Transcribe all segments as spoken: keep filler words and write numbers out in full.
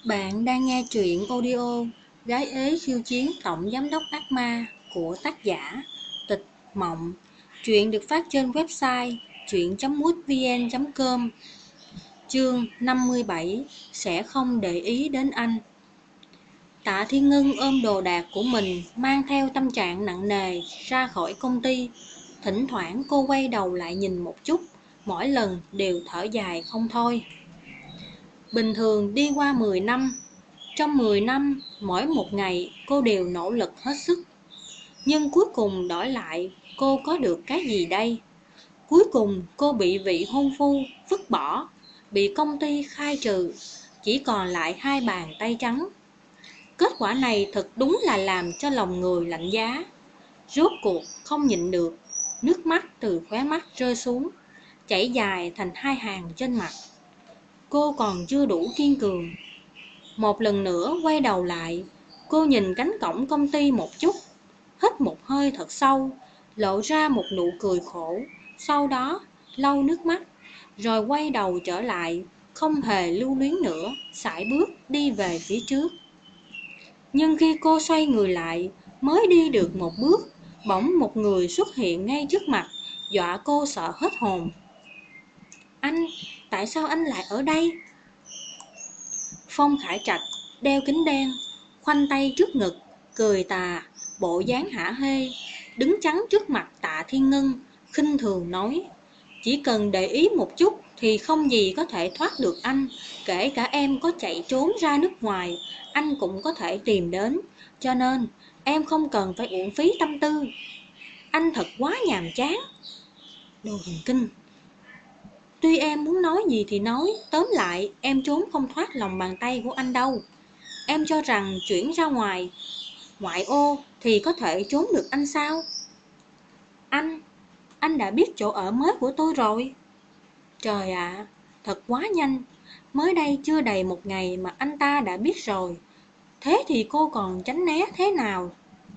Bạn đang nghe truyện audio Gái ế khiêu chiến tổng giám đốc ác ma của tác giả Tịch Mộng. Truyện được phát trên website truyện.mútvn chấm com. Chương năm mươi bảy. Sẽ không để ý đến anh. Tạ Thiên Ngân ôm đồ đạc của mình, mang theo tâm trạng nặng nề ra khỏi công ty. Thỉnh thoảng cô quay đầu lại nhìn một chút, mỗi lần đều thở dài không thôi. Bình thường đi qua mười năm, trong mười năm, mỗi một ngày cô đều nỗ lực hết sức. Nhưng cuối cùng đổi lại, cô có được cái gì đây? Cuối cùng cô bị vị hôn phu vứt bỏ, bị công ty khai trừ, chỉ còn lại hai bàn tay trắng. Kết quả này thật đúng là làm cho lòng người lạnh giá. Rốt cuộc không nhịn được, nước mắt từ khóe mắt rơi xuống, chảy dài thành hai hàng trên mặt. Cô còn chưa đủ kiên cường. Một lần nữa quay đầu lại, cô nhìn cánh cổng công ty một chút, hít một hơi thật sâu, lộ ra một nụ cười khổ, sau đó lau nước mắt, rồi quay đầu trở lại, không hề lưu luyến nữa, sải bước đi về phía trước. Nhưng khi cô xoay người lại, mới đi được một bước, bỗng một người xuất hiện ngay trước mặt, dọa cô sợ hết hồn. Anh, tại sao anh lại ở đây? Phong Khải Trạch đeo kính đen, khoanh tay trước ngực, cười tà, bộ dáng hả hê, đứng chắn trước mặt Tạ Thiên Ngân, khinh thường nói: chỉ cần để ý một chút thì không gì có thể thoát được anh, kể cả em có chạy trốn ra nước ngoài, anh cũng có thể tìm đến, cho nên em không cần phải uổng phí tâm tư. Anh thật quá nhàm chán. Đồ thần kinh. Tuy em muốn nói gì thì nói, tóm lại em trốn không thoát lòng bàn tay của anh đâu. Em cho rằng chuyển ra ngoài, ngoại ô thì có thể trốn được anh sao? Anh, anh đã biết chỗ ở mới của tôi rồi. Trời ạ, à, thật quá nhanh. Mới đây chưa đầy một ngày mà anh ta đã biết rồi. Thế thì cô còn tránh né thế nào?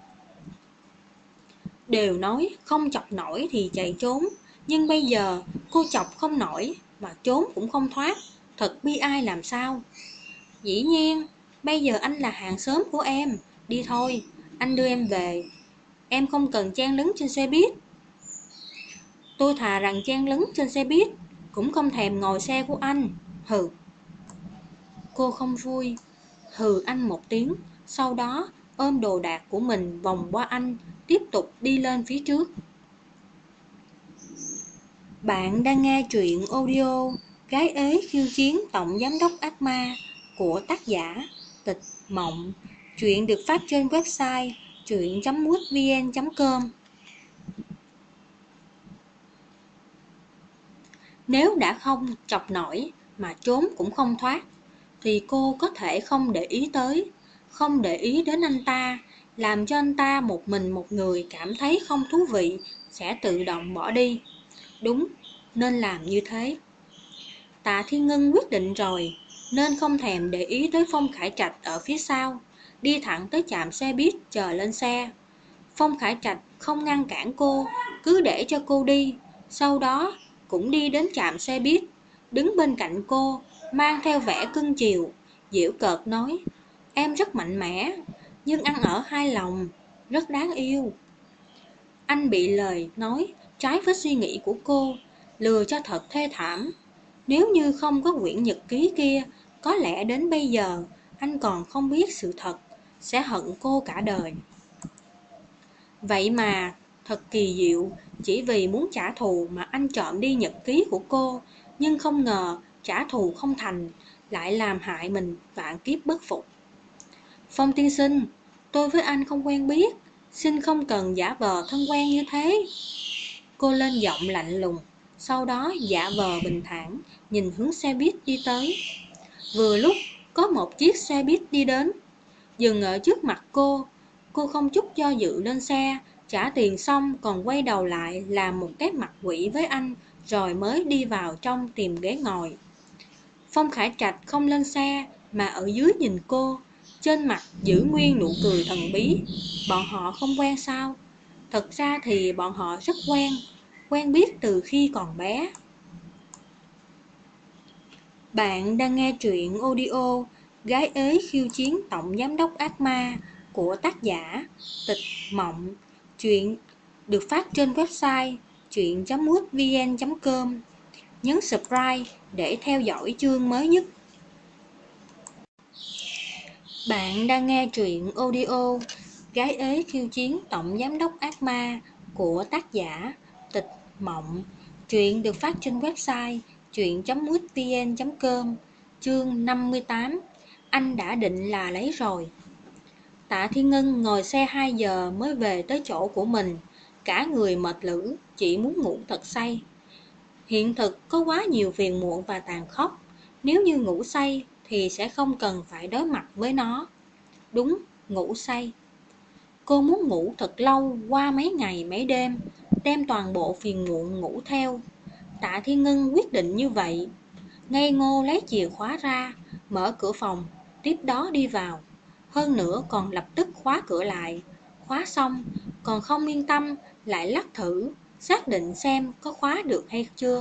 Đều nói không chọc nổi thì chạy trốn, nhưng bây giờ cô chọc không nổi mà trốn cũng không thoát. Thật bi ai làm sao? Dĩ nhiên, bây giờ anh là hàng xóm của em. Đi thôi, anh đưa em về. Em không cần chen lấn trên xe buýt. Tôi thà rằng chen lấn trên xe buýt, cũng không thèm ngồi xe của anh. Hừ. Cô không vui, hừ anh một tiếng, sau đó ôm đồ đạc của mình vòng qua anh, tiếp tục đi lên phía trước. Bạn đang nghe truyện audio Gái ế khiêu chiến tổng giám đốc ác ma của tác giả Tịch Mộng. Truyện được phát trên website truyện.mútvn chấm com. Nếu đã không chọc nổi mà trốn cũng không thoát, thì cô có thể không để ý tới, không để ý đến anh ta, làm cho anh ta một mình một người cảm thấy không thú vị, sẽ tự động bỏ đi. Đúng, nên làm như thế. Tạ Thiên Ngân quyết định rồi, nên không thèm để ý tới Phong Khải Trạch ở phía sau, đi thẳng tới trạm xe buýt chờ lên xe. Phong Khải Trạch không ngăn cản cô, cứ để cho cô đi, sau đó cũng đi đến trạm xe buýt, đứng bên cạnh cô, mang theo vẻ cưng chiều, giễu cợt nói: em rất mạnh mẽ, nhưng ăn ở hai lòng, rất đáng yêu. Anh bị lời nói trái với suy nghĩ của cô, lừa cho thật thê thảm. Nếu như không có quyển nhật ký kia, có lẽ đến bây giờ anh còn không biết sự thật, sẽ hận cô cả đời. Vậy mà, thật kỳ diệu, chỉ vì muốn trả thù mà anh trộm đi nhật ký của cô, nhưng không ngờ trả thù không thành, lại làm hại mình vạn kiếp bất phục. Phong tiên sinh, tôi với anh không quen biết, xin không cần giả vờ thân quen như thế. Cô lên giọng lạnh lùng, sau đó giả vờ bình thản, nhìn hướng xe buýt đi tới. Vừa lúc có một chiếc xe buýt đi đến, dừng ở trước mặt cô. Cô không chút do dự lên xe, trả tiền xong còn quay đầu lại làm một cái mặt quỷ với anh, rồi mới đi vào trong tìm ghế ngồi. Phong Khải Trạch không lên xe mà ở dưới nhìn cô, trên mặt giữ nguyên nụ cười thần bí. Bọn họ không quen sao? Thật ra thì bọn họ rất quen, quen biết từ khi còn bé. Bạn đang nghe truyện audio Gái ế khiêu chiến tổng giám đốc ác ma của tác giả Tịch Mộng. Chuyện được phát trên website truyện chấm mútvn chấm com. Nhấn subscribe để theo dõi chương mới nhất. Bạn đang nghe truyện audio Gái ế khiêu chiến tổng giám đốc ác ma của tác giả Tịch Mộng. Truyện được phát trên website truyện chấm mútvn chấm com. Chương năm mươi tám. Anh đã định là lấy rồi. Tạ Thiên Ngân ngồi xe hai giờ mới về tới chỗ của mình. Cả người mệt lử, chỉ muốn ngủ thật say. Hiện thực có quá nhiều phiền muộn và tàn khốc. Nếu như ngủ say thì sẽ không cần phải đối mặt với nó. Đúng, ngủ say. Cô muốn ngủ thật lâu qua mấy ngày mấy đêm, đem toàn bộ phiền muộn ngủ theo. Tạ Thiên Ngân quyết định như vậy. Ngây ngô lấy chìa khóa ra, mở cửa phòng, tiếp đó đi vào. Hơn nữa còn lập tức khóa cửa lại. Khóa xong, còn không yên tâm, lại lắc thử, xác định xem có khóa được hay chưa.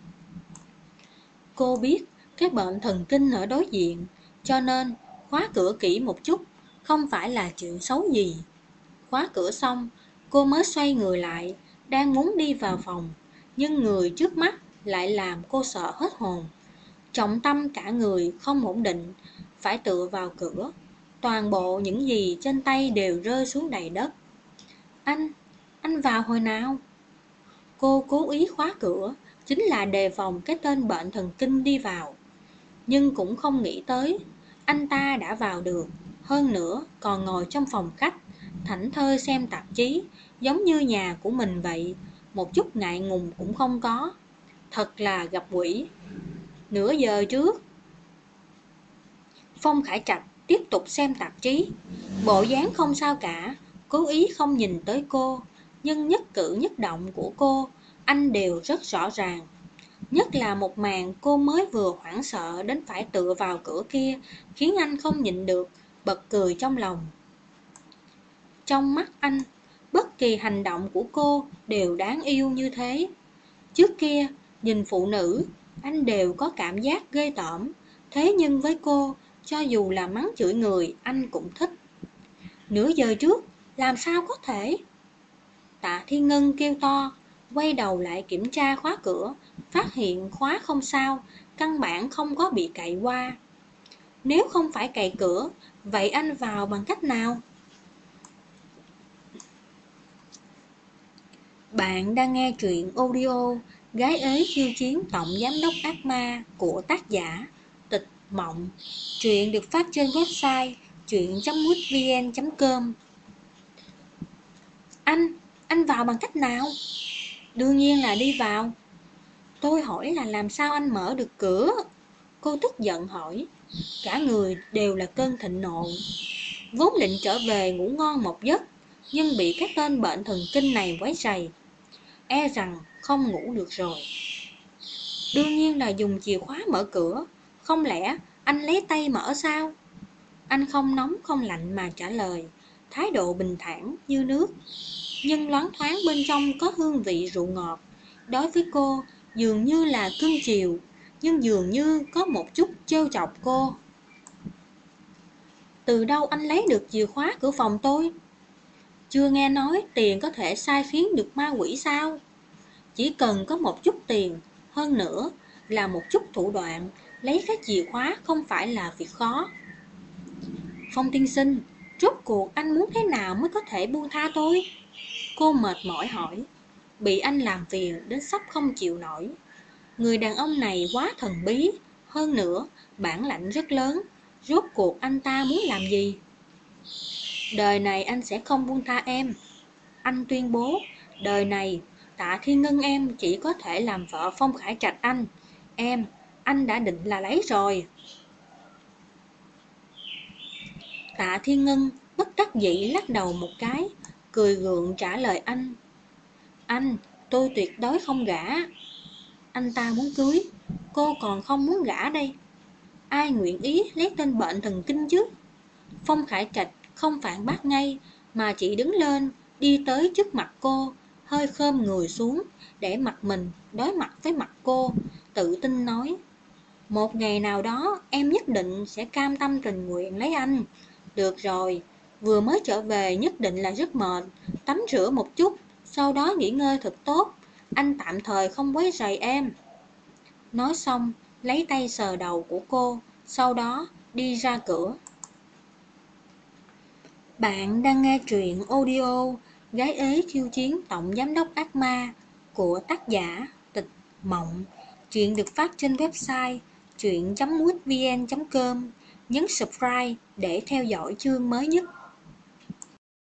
Cô biết cái bệnh thần kinh ở đối diện, cho nên khóa cửa kỹ một chút, không phải là chuyện xấu gì. Khóa cửa xong, cô mới xoay người lại, đang muốn đi vào phòng, nhưng người trước mắt lại làm cô sợ hết hồn. Trọng tâm cả người không ổn định, phải tựa vào cửa. Toàn bộ những gì trên tay đều rơi xuống đầy đất. Anh, anh vào hồi nào? Cô cố ý khóa cửa, chính là đề phòng cái tên bệnh thần kinh đi vào. Nhưng cũng không nghĩ tới, anh ta đã vào được. Hơn nữa còn ngồi trong phòng khách, thảnh thơi xem tạp chí, giống như nhà của mình vậy. Một chút ngại ngùng cũng không có. Thật là gặp quỷ. Nửa giờ trước, Phong Khải Trạch tiếp tục xem tạp chí. Bộ dáng không sao cả, cố ý không nhìn tới cô. Nhưng nhất cử nhất động của cô, anh đều rất rõ ràng. Nhất là một màn cô mới vừa hoảng sợ đến phải tựa vào cửa kia, khiến anh không nhịn được, bật cười trong lòng. Trong mắt anh, bất kỳ hành động của cô đều đáng yêu như thế. Trước kia, nhìn phụ nữ, anh đều có cảm giác ghê tởm. Thế nhưng với cô, cho dù là mắng chửi người, anh cũng thích. Nửa giờ trước, làm sao có thể? Tạ Thiên Ngân kêu to, quay đầu lại kiểm tra khóa cửa, phát hiện khóa không sao, căn bản không có bị cậy qua. Nếu không phải cậy cửa, vậy anh vào bằng cách nào? Bạn đang nghe truyện audio Gái ế khiêu chiến tổng giám đốc ác ma của tác giả Tịch Mộng. Truyện được phát trên website truyện chấm mútvn chấm com. Anh, anh vào bằng cách nào? Đương nhiên là đi vào. Tôi hỏi là làm sao anh mở được cửa? Cô tức giận hỏi. Cả người đều là cơn thịnh nộ. Vốn định trở về ngủ ngon một giấc, nhưng bị cái tên bệnh thần kinh này quấy rầy. E rằng không ngủ được rồi. Đương nhiên là dùng chìa khóa mở cửa. Không lẽ anh lấy tay mở sao? Anh không nóng không lạnh mà trả lời, thái độ bình thản như nước. Nhưng loáng thoáng bên trong có hương vị rượu ngọt. Đối với cô dường như là cưng chiều, nhưng dường như có một chút trêu chọc cô. Từ đâu anh lấy được chìa khóa cửa phòng tôi? Chưa nghe nói tiền có thể sai khiến được ma quỷ sao? Chỉ cần có một chút tiền, hơn nữa là một chút thủ đoạn, lấy cái chìa khóa không phải là việc khó. Phong tiên sinh, rốt cuộc anh muốn thế nào mới có thể buông tha tôi? Cô mệt mỏi hỏi. Bị anh làm phiền đến sắp không chịu nổi. Người đàn ông này quá thần bí. Hơn nữa, bản lãnh rất lớn. Rốt cuộc anh ta muốn làm gì? Đời này anh sẽ không buông tha em. Anh tuyên bố, đời này Tạ Thiên Ngân em chỉ có thể làm vợ Phong Khải Trạch anh. Em, anh đã định là lấy rồi. Tạ Thiên Ngân bất đắc dĩ lắc đầu một cái, cười gượng trả lời anh. Anh, tôi tuyệt đối không gả. Anh ta muốn cưới, cô còn không muốn gả đây. Ai nguyện ý lấy tên bệnh thần kinh chứ? Phong Khải Trạch không phản bác ngay, mà chỉ đứng lên, đi tới trước mặt cô, hơi khom người xuống, để mặt mình đối mặt với mặt cô, tự tin nói. Một ngày nào đó em nhất định sẽ cam tâm tình nguyện lấy anh. Được rồi, vừa mới trở về nhất định là rất mệt, tắm rửa một chút, sau đó nghỉ ngơi thật tốt. Anh tạm thời không quấy rầy em. Nói xong, lấy tay sờ đầu của cô, sau đó đi ra cửa. Bạn đang nghe truyện audio Gái ế khiêu chiến tổng giám đốc ác ma của tác giả Tịch Mộng. Truyện được phát trên website truyện chấm mútvn chấm com. Nhấn subscribe để theo dõi chương mới nhất.